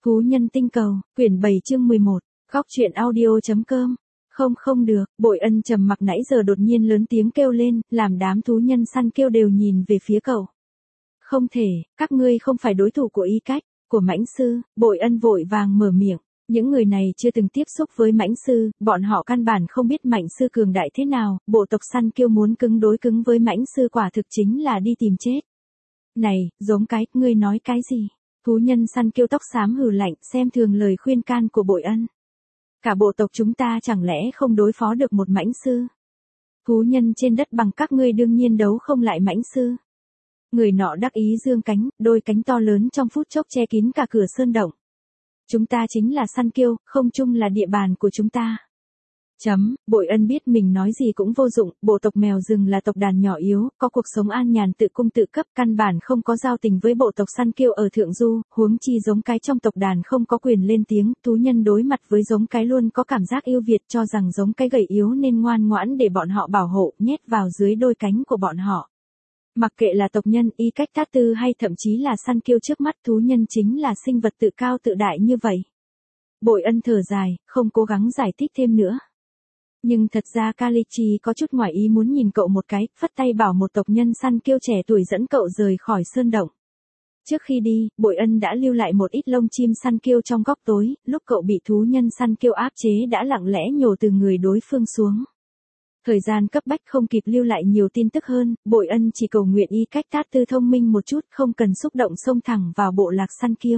Thú nhân tinh cầu, quyển 7 chương 11, góc truyện audio.com. Không được, Bội Ân trầm mặc nãy giờ đột nhiên lớn tiếng kêu lên, làm đám thú nhân săn kêu đều nhìn về phía cậu. Không thể, các ngươi không phải đối thủ của Y Cách, của Mãnh Sư. Bội Ân vội vàng mở miệng. Những người này chưa từng tiếp xúc với Mãnh Sư, bọn họ căn bản không biết Mãnh Sư cường đại thế nào, bộ tộc săn kêu muốn cứng đối cứng với Mãnh Sư quả thực chính là đi tìm chết. Này, giống cái, ngươi nói cái gì? Thú nhân săn kêu tóc xám hừ lạnh xem thường lời khuyên can của Bội Ân. Cả bộ tộc chúng ta chẳng lẽ không đối phó được một Mãnh Sư? Thú nhân trên đất bằng các ngươi đương nhiên đấu không lại Mãnh Sư. Người nọ đắc ý dương cánh, đôi cánh to lớn trong phút chốc che kín cả cửa sơn động. Chúng ta chính là săn kiêu, không chung là địa bàn của chúng ta. Bội Ân biết mình nói gì cũng vô dụng, bộ tộc mèo rừng là tộc đàn nhỏ yếu, có cuộc sống an nhàn tự cung tự cấp, căn bản không có giao tình với bộ tộc săn kiêu ở thượng du, huống chi giống cái trong tộc đàn không có quyền lên tiếng, thú nhân đối mặt với giống cái luôn có cảm giác yêu Việt cho rằng giống cái gầy yếu nên ngoan ngoãn để bọn họ bảo hộ, nhét vào dưới đôi cánh của bọn họ. Mặc kệ là tộc nhân, Y Cách Tát Tư hay thậm chí là săn kiêu trước mắt, thú nhân chính là sinh vật tự cao tự đại như vậy. Bội Ân thở dài, không cố gắng giải thích thêm nữa. Nhưng thật ra Kalichi có chút ngoài ý muốn nhìn cậu một cái, phất tay bảo một tộc nhân săn kiêu trẻ tuổi dẫn cậu rời khỏi sơn động. Trước khi đi, Bội Ân đã lưu lại một ít lông chim săn kiêu trong góc tối, lúc cậu bị thú nhân săn kiêu áp chế đã lặng lẽ nhổ từ người đối phương xuống. Thời gian cấp bách không kịp lưu lại nhiều tin tức hơn, Bội Ân chỉ cầu nguyện Y Cách Tát Tư thông minh một chút, không cần xúc động xông thẳng vào bộ lạc săn kiêu.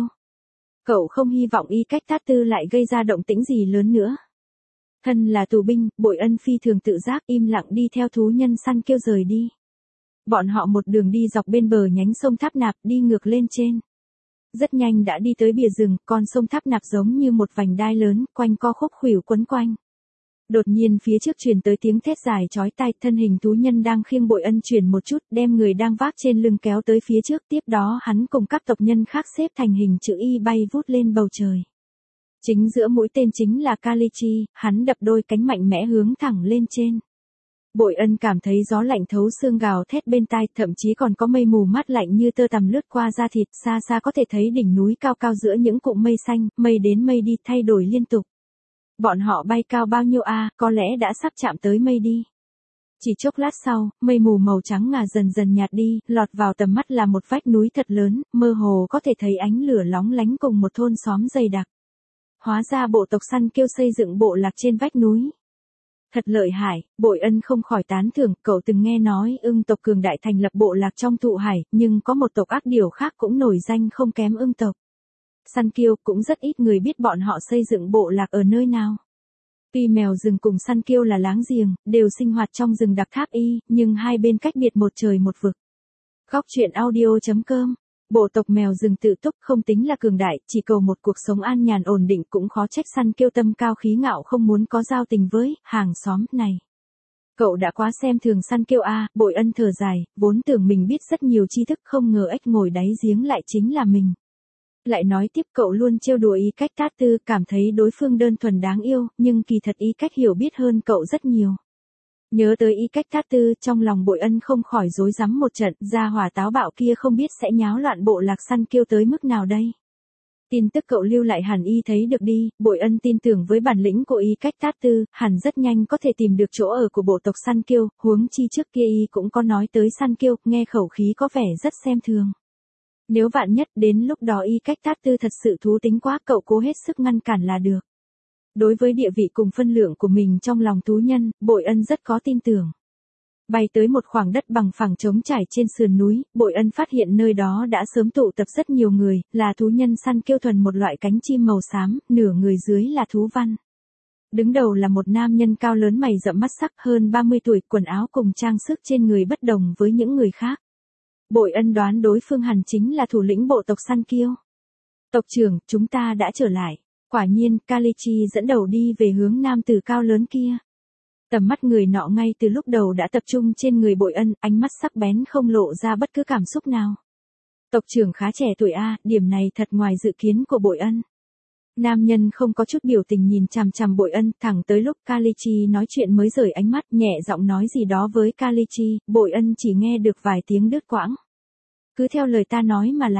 Cậu không hy vọng Y Cách Tát Tư lại gây ra động tĩnh gì lớn nữa. Thân là tù binh, Bội Ân phi thường tự giác im lặng đi theo thú nhân săn kêu rời đi. Bọn họ một đường đi dọc bên bờ nhánh sông Tháp Nạp đi ngược lên trên. Rất nhanh đã đi tới bìa rừng, con sông Tháp Nạp giống như một vành đai lớn, quanh co khúc khuỷu quấn quanh. Đột nhiên phía trước truyền tới tiếng thét dài chói tai, thân hình thú nhân đang khiêng Bội Ân chuyển một chút, đem người đang vác trên lưng kéo tới phía trước, tiếp đó hắn cùng các tộc nhân khác xếp thành hình chữ Y bay vút lên bầu trời. Chính giữa mũi tên chính là Kalichi, hắn đập đôi cánh mạnh mẽ hướng thẳng lên trên. Bội Ân cảm thấy gió lạnh thấu xương gào thét bên tai, thậm chí còn có mây mù mát lạnh như tơ tằm lướt qua da thịt, xa xa có thể thấy đỉnh núi cao cao giữa những cụm mây xanh, mây đến mây đi thay đổi liên tục. Bọn họ bay cao bao nhiêu có lẽ đã sắp chạm tới mây đi. Chỉ chốc lát sau, mây mù màu trắng ngà dần dần nhạt đi, lọt vào tầm mắt là một vách núi thật lớn, mơ hồ có thể thấy ánh lửa lóng lánh cùng một thôn xóm dày đặc. Hóa ra bộ tộc săn kêu xây dựng bộ lạc trên vách núi. Thật lợi hại, Bội Ân không khỏi tán thưởng, cậu từng nghe nói ưng tộc cường đại thành lập bộ lạc trong thụ hải, nhưng có một tộc ác điểu khác cũng nổi danh không kém ưng tộc. Săn kiêu cũng rất ít người biết bọn họ xây dựng bộ lạc ở nơi nào. Tuy mèo rừng cùng săn kiêu là láng giềng, đều sinh hoạt trong rừng đặc Tháp Y, nhưng hai bên cách biệt một trời một vực. Góc truyện audio.com. Bộ tộc mèo rừng tự túc không tính là cường đại, chỉ cầu một cuộc sống an nhàn ổn định, cũng khó trách săn kiêu tâm cao khí ngạo không muốn có giao tình với hàng xóm này. Cậu đã quá xem thường săn kiêu Bội Ân thở dài, vốn tưởng mình biết rất nhiều tri thức, không ngờ ếch ngồi đáy giếng lại chính là mình. Lại nói tiếp, cậu luôn trêu đùa Y Cách Tát Tư, cảm thấy đối phương đơn thuần đáng yêu, nhưng kỳ thật Y Cách hiểu biết hơn cậu rất nhiều. Nhớ tới Y Cách Tát Tư, trong lòng Bội Ân không khỏi rối rắm một trận, gia hỏa táo bạo kia không biết sẽ nháo loạn bộ lạc săn kiêu tới mức nào đây. Tin tức cậu lưu lại hẳn Y thấy được đi, Bội Ân tin tưởng với bản lĩnh của Y Cách Tát Tư, hẳn rất nhanh có thể tìm được chỗ ở của bộ tộc săn kiêu, huống chi trước kia Y cũng có nói tới săn kiêu, nghe khẩu khí có vẻ rất xem thường. Nếu vạn nhất đến lúc đó Y Cách Tát Tư thật sự thú tính quá, cậu cố hết sức ngăn cản là được. Đối với địa vị cùng phân lượng của mình trong lòng thú nhân, Bội Ân rất có tin tưởng. Bay tới một khoảng đất bằng phẳng trống trải trên sườn núi, Bội Ân phát hiện nơi đó đã sớm tụ tập rất nhiều người, là thú nhân săn kiêu thuần một loại cánh chim màu xám, nửa người dưới là thú văn. Đứng đầu là một nam nhân cao lớn mày rậm mắt sắc, hơn 30 tuổi, quần áo cùng trang sức trên người bất đồng với những người khác. Bội Ân đoán đối phương hẳn chính là thủ lĩnh bộ tộc săn kiêu. Tộc trưởng, chúng ta đã trở lại. Quả nhiên, Kalichi dẫn đầu đi về hướng nam tử cao lớn kia. Tầm mắt người nọ ngay từ lúc đầu đã tập trung trên người Bội Ân, ánh mắt sắc bén không lộ ra bất cứ cảm xúc nào. Tộc trưởng khá trẻ tuổi điểm này thật ngoài dự kiến của Bội Ân. Nam nhân không có chút biểu tình nhìn chằm chằm Bội Ân, thẳng tới lúc Kalichi nói chuyện mới rời ánh mắt, nhẹ giọng nói gì đó với Kalichi, Bội Ân chỉ nghe được vài tiếng đứt quãng. Cứ theo lời ta nói mà làm.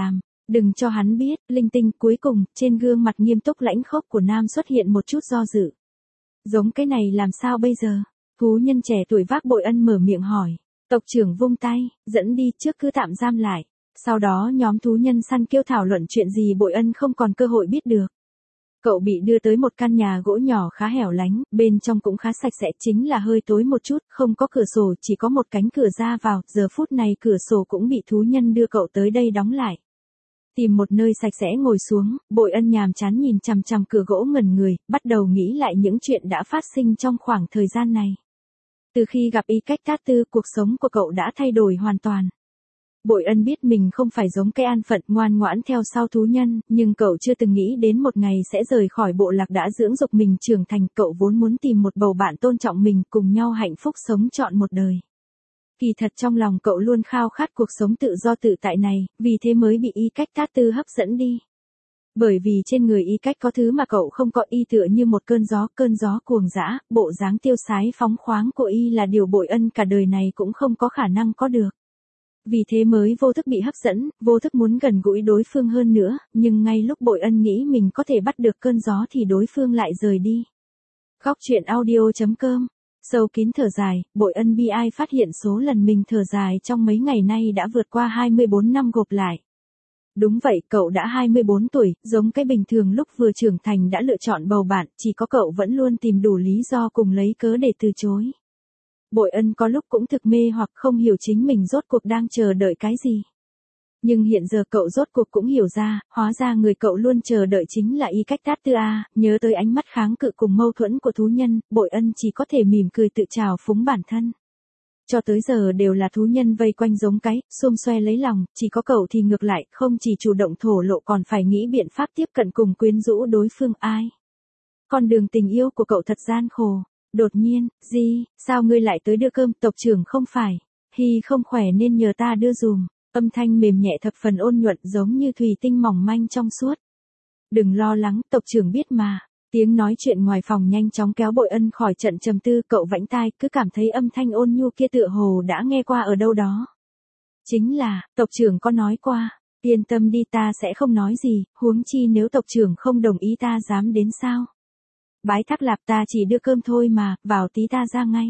Đừng cho hắn biết, linh tinh. Cuối cùng, trên gương mặt nghiêm túc lãnh khốc của Nam xuất hiện một chút do dự. Giống cái này làm sao bây giờ? Thú nhân trẻ tuổi vác Bội Ân mở miệng hỏi. Tộc trưởng vung tay, dẫn đi trước cứ tạm giam lại. Sau đó nhóm thú nhân săn kêu thảo luận chuyện gì Bội Ân không còn cơ hội biết được. Cậu bị đưa tới một căn nhà gỗ nhỏ khá hẻo lánh, bên trong cũng khá sạch sẽ, chính là hơi tối một chút, không có cửa sổ, chỉ có một cánh cửa ra vào, giờ phút này cửa sổ cũng bị thú nhân đưa cậu tới đây đóng lại. Tìm một nơi sạch sẽ ngồi xuống, Bội Ân nhàm chán nhìn chằm chằm cửa gỗ ngẩn người, bắt đầu nghĩ lại những chuyện đã phát sinh trong khoảng thời gian này. Từ khi gặp Y Cách Tát Tư, cuộc sống của cậu đã thay đổi hoàn toàn. Bội Ân biết mình không phải giống cái an phận ngoan ngoãn theo sau thú nhân, nhưng cậu chưa từng nghĩ đến một ngày sẽ rời khỏi bộ lạc đã dưỡng dục mình trưởng thành. Cậu vốn muốn tìm một bầu bạn tôn trọng mình, cùng nhau hạnh phúc sống trọn một đời. Kỳ thật trong lòng cậu luôn khao khát cuộc sống tự do tự tại này, vì thế mới bị Y Cách Tát Tư hấp dẫn đi. Bởi vì trên người Y Cách có thứ mà cậu không có, y tựa như một cơn gió cuồng dã, bộ dáng tiêu sái phóng khoáng của y là điều Bội Ân cả đời này cũng không có khả năng có được. Vì thế mới vô thức bị hấp dẫn, vô thức muốn gần gũi đối phương hơn nữa, nhưng ngay lúc Bội Ân nghĩ mình có thể bắt được cơn gió thì đối phương lại rời đi. Góc truyện audio.com. Sâu kín thở dài, Bội Ân bi ai phát hiện số lần mình thở dài trong mấy ngày nay đã vượt qua 24 năm gộp lại. Đúng vậy, cậu đã 24 tuổi, giống cái bình thường lúc vừa trưởng thành đã lựa chọn bầu bạn, chỉ có cậu vẫn luôn tìm đủ lý do cùng lấy cớ để từ chối. Bội Ân có lúc cũng thực mê hoặc không hiểu chính mình rốt cuộc đang chờ đợi cái gì. Nhưng hiện giờ cậu rốt cuộc cũng hiểu ra, hóa ra người cậu luôn chờ đợi chính là Y Cách Tát Tư a. Nhớ tới ánh mắt kháng cự cùng mâu thuẫn của thú nhân, Bội Ân chỉ có thể mỉm cười tự trào phúng bản thân. Cho tới giờ đều là thú nhân vây quanh giống cái, xum xoe lấy lòng, chỉ có cậu thì ngược lại, không chỉ chủ động thổ lộ còn phải nghĩ biện pháp tiếp cận cùng quyến rũ đối phương ai. Con đường tình yêu của cậu thật gian khổ. Đột nhiên, gì, sao ngươi lại tới đưa cơm, tộc trưởng không phải. Hi không khỏe nên nhờ ta đưa dùm. Âm thanh mềm nhẹ thập phần ôn nhuận giống như thủy tinh mỏng manh trong suốt. Đừng lo lắng, tộc trưởng biết mà. Tiếng nói chuyện ngoài phòng nhanh chóng kéo Bội Ân khỏi trận trầm tư, cậu vãnh tai, cứ cảm thấy âm thanh ôn nhu kia tựa hồ đã nghe qua ở đâu đó. Chính là, tộc trưởng có nói qua, yên tâm đi ta sẽ không nói gì, huống chi nếu tộc trưởng không đồng ý ta dám đến sao. Bái Thác Lạp ta chỉ đưa cơm thôi mà, vào tí ta ra ngay.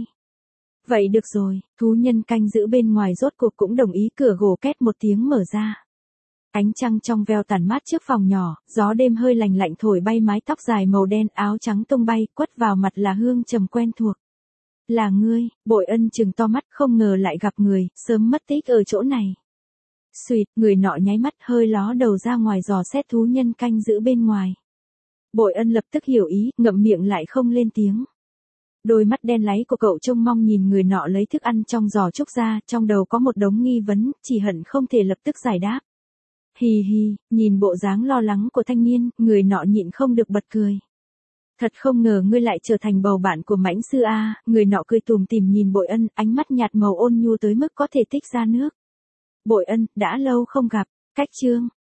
Vậy được rồi, thú nhân canh giữ bên ngoài rốt cuộc cũng đồng ý, cửa gỗ két một tiếng mở ra. Ánh trăng trong veo tàn mát trước phòng nhỏ, gió đêm hơi lành lạnh thổi bay mái tóc dài màu đen, áo trắng tung bay, quất vào mặt là hương trầm quen thuộc. Là ngươi, Bội Ân trừng to mắt không ngờ lại gặp người, sớm mất tích ở chỗ này. Xuyệt, người nọ nháy mắt hơi ló đầu ra ngoài dò xét thú nhân canh giữ bên ngoài. Bội Ân lập tức hiểu ý, ngậm miệng lại không lên tiếng. Đôi mắt đen láy của cậu trông mong nhìn người nọ lấy thức ăn trong giỏ trúc ra, trong đầu có một đống nghi vấn, chỉ hận không thể lập tức giải đáp. Hì hì, nhìn bộ dáng lo lắng của thanh niên, người nọ nhịn không được bật cười. Thật không ngờ ngươi lại trở thành bầu bạn của mãnh sư a. Người nọ cười tủm tỉm nhìn Bội Ân, ánh mắt nhạt màu ôn nhu tới mức có thể tích ra nước. Bội Ân, đã lâu không gặp, cách chương.